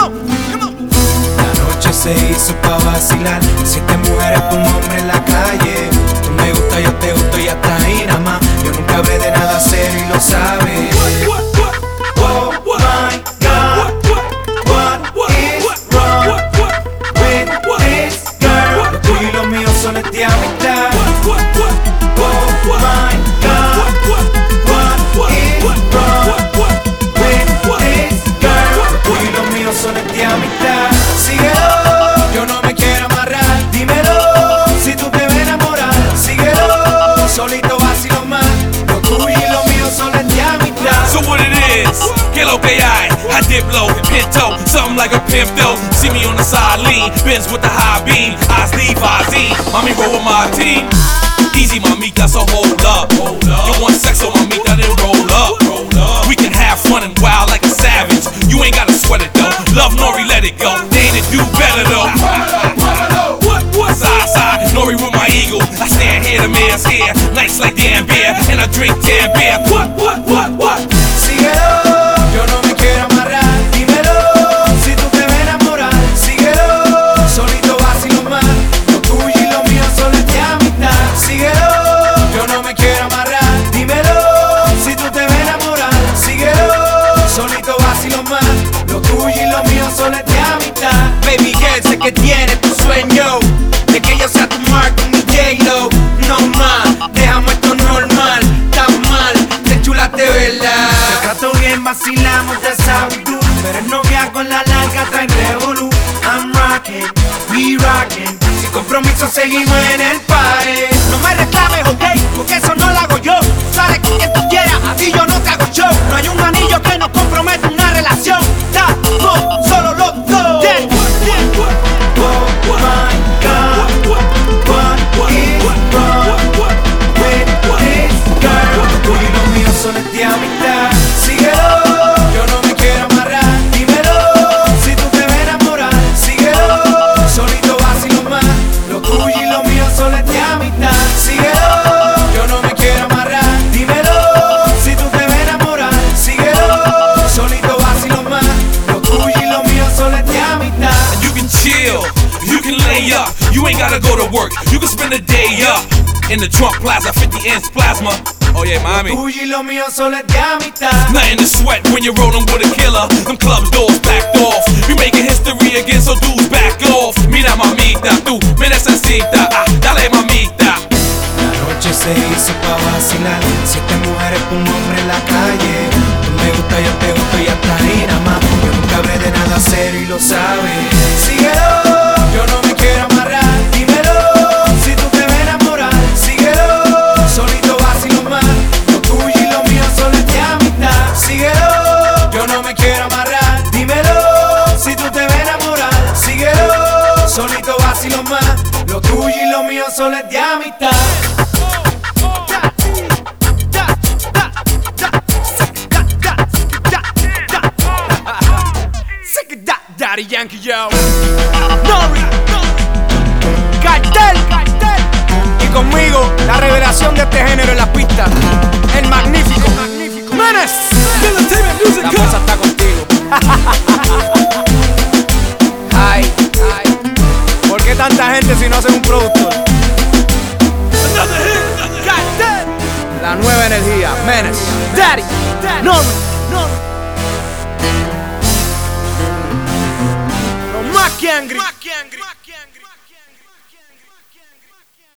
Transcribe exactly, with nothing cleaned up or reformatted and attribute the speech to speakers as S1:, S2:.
S1: La noche se hizo pa' vacilar, siete mujeres por un hombre en la calle. Tú me gusta, yo te gusto y hasta ahí nada más. Yo nunca hablé de nada serio y lo sabes. Oh my God, what is wrong with this girl? Lo tuyo y lo mío son de amistad. Oh my God, what is wrong with this girl? Lo tuyo y lo mío son de amistad. Síguelo, yo no me quiero amarrar. Dímelo, si tú te ves enamorar. Síguelo, solito vacilo más. Lo tuyo y lo mío son de amistad.
S2: So what it is, que lo que hay, I dip low, pinto, something like a pimp though. See me on the side lean, Benz with the high beam, eyes leave, eyes in, mommy roll with my team. Easy mamita, so hold up, hold up. You want sex, so mamita, then roll up, roll up. We can have fun and wild like a savage. You ain't gotta sweat it though, love Nori, let it go. They ain't do better though. What, what, side, side, Nori with my eagle. I stand here, the man's here, nice like damn beer, and I drink damn beer. What, what, what, what?
S1: Síguelo, yo no me quiero amarrar. Dímelo, si tú te ves enamorar. Síguelo, solito vacilo más. Lo tuyo y lo mío son de amistad. Síguelo, yo no me quiero amarrar. Dímelo, si tú te ves enamorar. Síguelo, solito vacilo más. Lo tuyo y lo mío son de amistad. Baby girl, sé que tienes tu sueño de que yo sea tu Mark, mi J-Lo. No más, dejamos esto normal. Tan mal, te chulaste, ¿verdad? Te trato bien, vacilamos de sabiduría. Pero es novia con la larga, trae revolú. I'm rocking, we rocking. Sin compromiso seguimos en el party. No me reclames, ok, porque eso no lo hago yo. Sale con quien tú quieras, así yo no te hago show. No hay un anillo que nos comprometa una relación. Estamos solo los dos. Yeah. Oh my God, what is wrong with this girl? Tú y lo mío son de amistad. Síguelo, yo no me quiero amarrar. Dímelo, si tú te ves enamorar. Síguelo, solito vacilo más. Lo tuyo y lo mío son de amistad. Síguelo, yo no me quiero amarrar. Dímelo, si tú te ves enamorar. Síguelo, solito vacilo más. Lo tuyo y lo mío son de amistad.
S2: You can chill, you can lay up. You ain't gotta go to work, you can spend the day up in the Trump Plaza, fifty inch plasma. Oh yeah, mommy.
S1: Lo tuyo y lo mío son de amistad.
S2: Nothing to sweat when you're rolling with a killer. Them club doors backed off. We making history again, so dudes back off. Mira mamita, tú me necesitas, ah, dale mamita.
S1: La noche se hizo pa' vacilar. Siete mujeres por un hombre en la calle. Tú me gusta, yo te gusto y hasta ahí nada más. Yo nunca hablé de nada serio y lo sabes. Síguelo, yo no me quiero amarrar. Dímelo, si tú te ves enamorar. Síguelo, solito vacilo más. Lo tuyo y lo mío son de amistad. Síguelo, yo no me quiero amarrar. Dímelo, si tú te ves enamorar. Síguelo, solito vacilo más. Lo tuyo y lo mío son de amistad.
S3: Daddy Yankee, yo. Nori, Cartel, Cartel. Y conmigo, la revelación de este género en la pista. El magnífico, magnífico Menes. La cosa está contigo. Ay, ay. ¿Por qué tanta gente si no hacen un productor? Cartel. La nueva energía, Menes. Daddy, Nori, Nori. Más que angry. Más que angry.